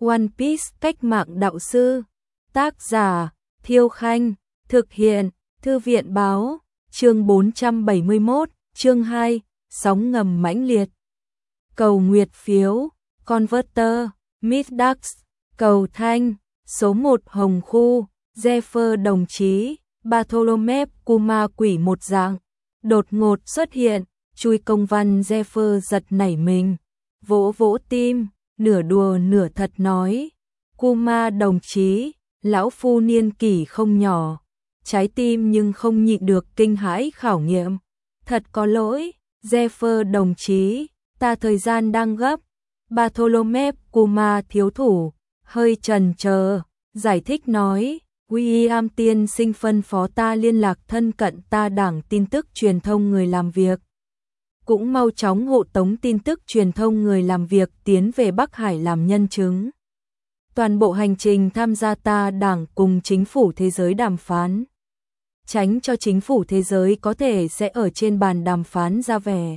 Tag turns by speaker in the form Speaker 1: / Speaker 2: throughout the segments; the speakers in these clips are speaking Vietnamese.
Speaker 1: One Piece cách mạng đạo sư. Tác giả Thiêu Khanh. Thực hiện Thư viện báo. Chương 471, chương 2, sóng ngầm mãnh liệt. Cầu nguyệt phiếu, Converter, Midax, cầu thanh, số 1 Hồng Khu, Zephyr đồng chí, Bartholomew Kuma quỷ một dạng, đột ngột xuất hiện, chui công văn. Zephyr giật nảy mình, vỗ vỗ tim, nửa đùa nửa thật nói, Kuma đồng chí, lão phu niên kỷ không nhỏ, trái tim nhưng không nhịn được kinh hãi khảo nghiệm. Thật có lỗi, Zephyr đồng chí, ta thời gian đang gấp. Bartholomew Kuma thiếu thủ, hơi chần chờ, giải thích nói, William tiên sinh phân phó ta liên lạc thân cận ta đảng tin tức truyền thông người làm việc. Cũng mau chóng hộ tống tin tức truyền thông người làm việc tiến về Bắc Hải làm nhân chứng. Toàn bộ hành trình tham gia ta đảng cùng chính phủ thế giới đàm phán. Tránh cho chính phủ thế giới có thể sẽ ở trên bàn đàm phán ra vẻ.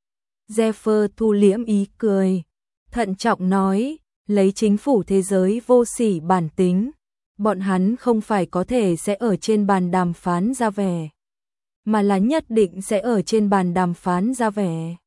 Speaker 1: Zephyr thu liễm ý cười, thận trọng nói, lấy chính phủ thế giới vô sỉ bản tính, bọn hắn không phải có thể sẽ ở trên bàn đàm phán ra vẻ, mà là nhất định sẽ ở trên bàn đàm phán ra vẻ.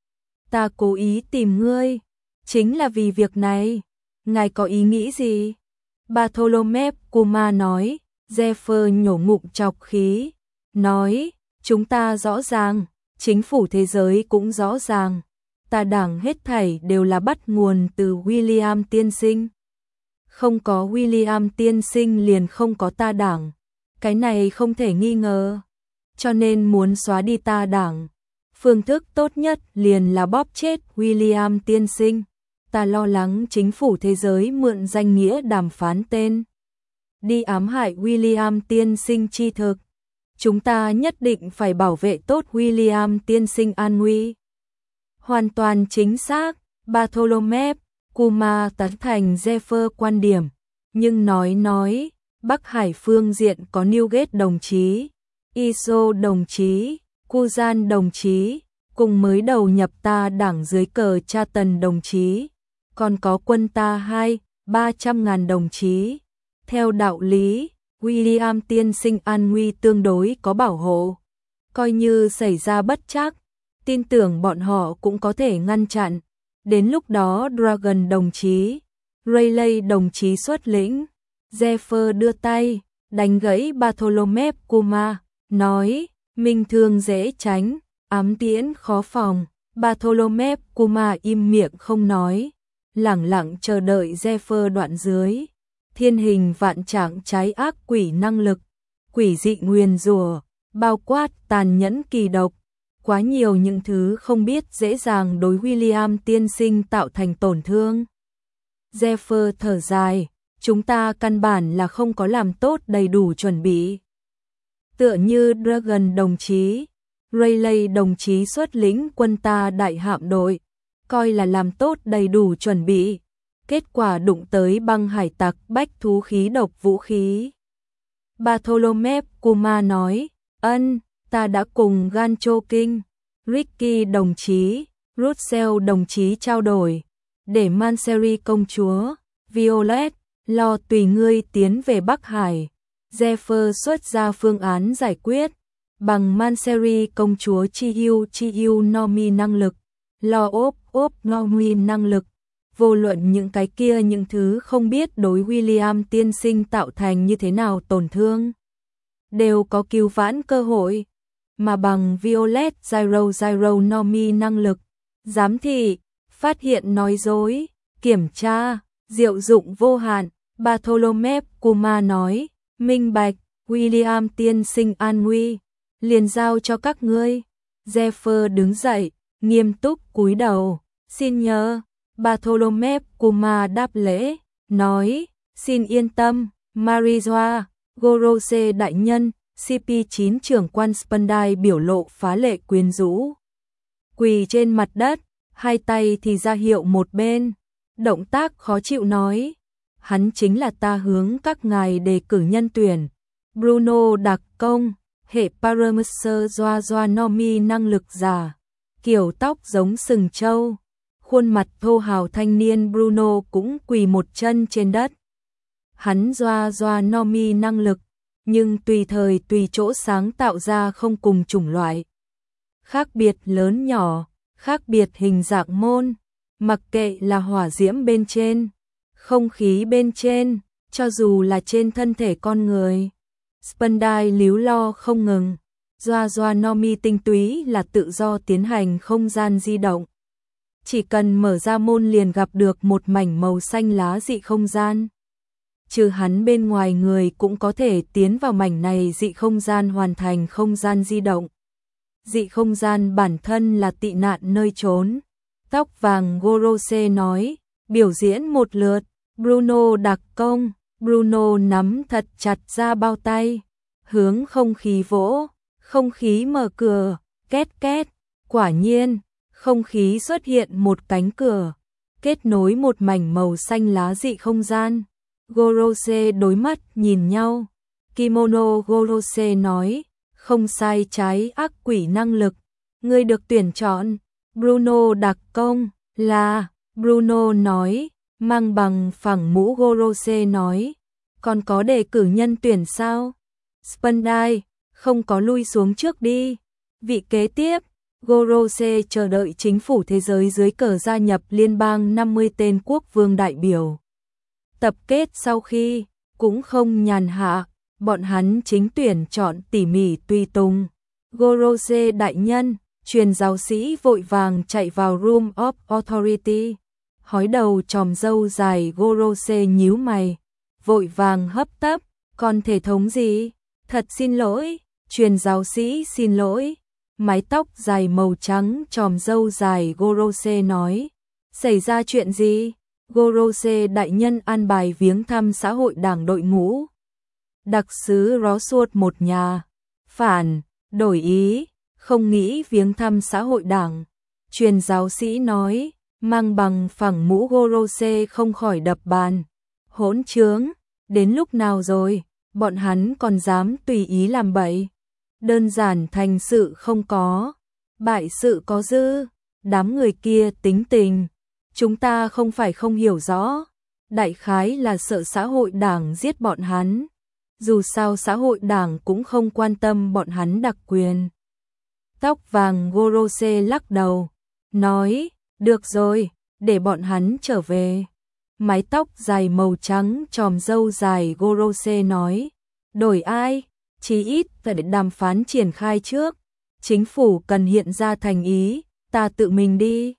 Speaker 1: Ta cố ý tìm ngươi, chính là vì việc này, ngài có ý nghĩ gì? Bartholomew Kuma nói. Zephyr nhổ ngụm trọc khí, nói, chúng ta rõ ràng, chính phủ thế giới cũng rõ ràng, ta đảng hết thảy đều là bắt nguồn từ William tiên sinh. Không có William tiên sinh liền không có ta đảng, cái này không thể nghi ngờ, cho nên muốn xóa đi ta đảng, phương thức tốt nhất liền là bóp chết William tiên sinh. Ta lo lắng chính phủ thế giới mượn danh nghĩa đàm phán tên đi ám hại William tiên sinh chi thực. Chúng ta nhất định phải bảo vệ tốt William tiên sinh an nguy. Hoàn toàn chính xác, Bartholomew Kuma tán thành Zephyr quan điểm, nhưng nói, Bắc Hải phương diện có Newgate đồng chí, Iso đồng chí, Kuzan đồng chí, cùng mới đầu nhập ta đảng dưới cờ cha Tần đồng chí, còn có quân ta 200-300 ngàn đồng chí. Theo đạo lý, William tiên sinh an nguy tương đối có bảo hộ. Coi như xảy ra bất trắc, tin tưởng bọn họ cũng có thể ngăn chặn. Đến lúc đó Dragon đồng chí, Rayleigh đồng chí xuất lĩnh. Zephyr đưa tay, đánh gãy Bartholomew Kuma, nói, minh thương dễ tránh, ám tiễn khó phòng. Bartholomew Kuma im miệng không nói, lẳng lặng chờ đợi Zephyr đoạn dưới. Thiên hình vạn trạng trái ác quỷ năng lực, quỷ dị nguyền rủa, bao quát tàn nhẫn kỳ độc, quá nhiều những thứ không biết dễ dàng đối William tiên sinh tạo thành tổn thương. Zephyr thở dài, chúng ta căn bản là không có làm tốt đầy đủ chuẩn bị. Tựa như Dragon đồng chí, Rayleigh đồng chí xuất lĩnh quân ta đại hạm đội, coi là làm tốt đầy đủ chuẩn bị. Kết quả đụng tới băng hải tặc bách thú khí độc vũ khí. Bartholomew Kuma nói, ta đã cùng Gancho King, Ricky đồng chí, Russell đồng chí trao đổi, để Manseri công chúa, Violet, lo tùy ngươi tiến về Bắc Hải. Zephyr xuất ra phương án giải quyết, bằng Manseri công chúa Chiyu Nomi năng lực, lo ốp Nomi năng lực. Vô luận những cái kia những thứ không biết đối William tiên sinh tạo thành như thế nào tổn thương, đều có cứu vãn cơ hội, mà bằng Violet Gyro Nomi năng lực, giám thị, phát hiện nói dối, kiểm tra, diệu dụng vô hạn. Bartholomew Kuma nói, minh bạch, William tiên sinh an nguy, liền giao cho các ngươi. Zephyr đứng dậy, nghiêm túc cúi đầu, xin nhờ. Bartholomew Kuma đáp lễ, nói, xin yên tâm, Marijoa, Gorose đại nhân, CP9 trưởng quan Spandai biểu lộ phá lệ quyến rũ. Quỳ trên mặt đất, hai tay thì ra hiệu một bên, động tác khó chịu nói, hắn chính là ta hướng các ngài đề cử nhân tuyển, Bruno đặc công, hệ Parameser Nomi năng lực giả, kiểu tóc giống sừng trâu. khuôn mặt thô hào thanh niên Bruno cũng quỳ một chân trên đất. Hắn doa doa Nomi năng lực, nhưng tùy thời tùy chỗ sáng tạo ra không cùng chủng loại. Khác biệt lớn nhỏ, khác biệt hình dạng môn, mặc kệ là hỏa diễm bên trên, không khí bên trên, cho dù là trên thân thể con người. Spandai líu lo không ngừng, doa doa Nomi tinh túy là tự do tiến hành không gian di động. Chỉ cần mở ra môn liền gặp được một mảnh màu xanh lá dị không gian. Trừ hắn bên ngoài người cũng có thể tiến vào mảnh này dị không gian hoàn thành không gian di động. Dị không gian bản thân là tị nạn nơi trốn. Tóc vàng Gorose nói, biểu diễn một lượt, Bruno đặc công, Bruno nắm thật chặt ra bao tay, hướng không khí vỗ, không khí mở cửa, két két, quả nhiên, không khí xuất hiện một cánh cửa, kết nối một mảnh màu xanh lá dị không gian. Gorose đối mắt nhìn nhau, Kimono Gorose nói, không sai trái ác quỷ năng lực, ngươi được tuyển chọn. Bruno đặc công, là, Bruno nói, mang bằng phẳng mũ. Gorose nói, còn có đề cử nhân tuyển sao? Spandai, không có, lui xuống trước đi. Vị kế tiếp, Gorose chờ đợi chính phủ thế giới dưới cờ gia nhập liên bang 50 tên quốc vương đại biểu. Tập kết sau khi, cũng không nhàn hạ, bọn hắn chính tuyển chọn tỉ mỉ tùy tùng. Gorose đại nhân, truyền giáo sĩ vội vàng chạy vào Room of Authority. Hói đầu chòm râu dài Gorose nhíu mày, vội vàng hấp tấp, còn thể thống gì? Thật xin lỗi, truyền giáo sĩ xin lỗi. Mái tóc dài màu trắng chòm râu dài Gorose nói, xảy ra chuyện gì? Gorose đại nhân an bài viếng thăm xã hội đảng đội ngũ. Đặc sứ Rosewood một nhà, phản, đổi ý, không nghĩ viếng thăm xã hội đảng. Truyền giáo sĩ nói, mang bằng phẳng mũ. Gorose không khỏi đập bàn. Hỗn trướng, đến lúc nào rồi, bọn hắn còn dám tùy ý làm bậy. Đơn giản thành sự không có, bại sự có dư, đám người kia tính tình. Chúng ta không phải không hiểu rõ, đại khái là sợ xã hội đảng giết bọn hắn. Dù sao xã hội đảng cũng không quan tâm bọn hắn đặc quyền. Tóc vàng Gorose lắc đầu, nói, được rồi, để bọn hắn trở về. Mái tóc dài màu trắng chòm râu dài Gorose nói, đổi ai? Chí ít phải để đàm phán triển khai trước. Chính phủ cần hiện ra thành ý, ta tự mình đi.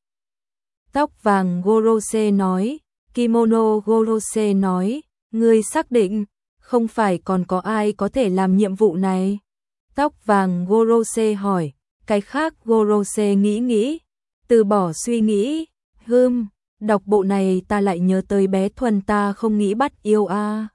Speaker 1: Tóc vàng Gorose nói, Kimono Gorose nói, ngươi xác định, không phải còn có ai có thể làm nhiệm vụ này? Tóc vàng Gorose hỏi, cái khác Gorose nghĩ, từ bỏ suy nghĩ, đọc bộ này ta lại nhớ tới bé Thuần ta không nghĩ bắt yêu a.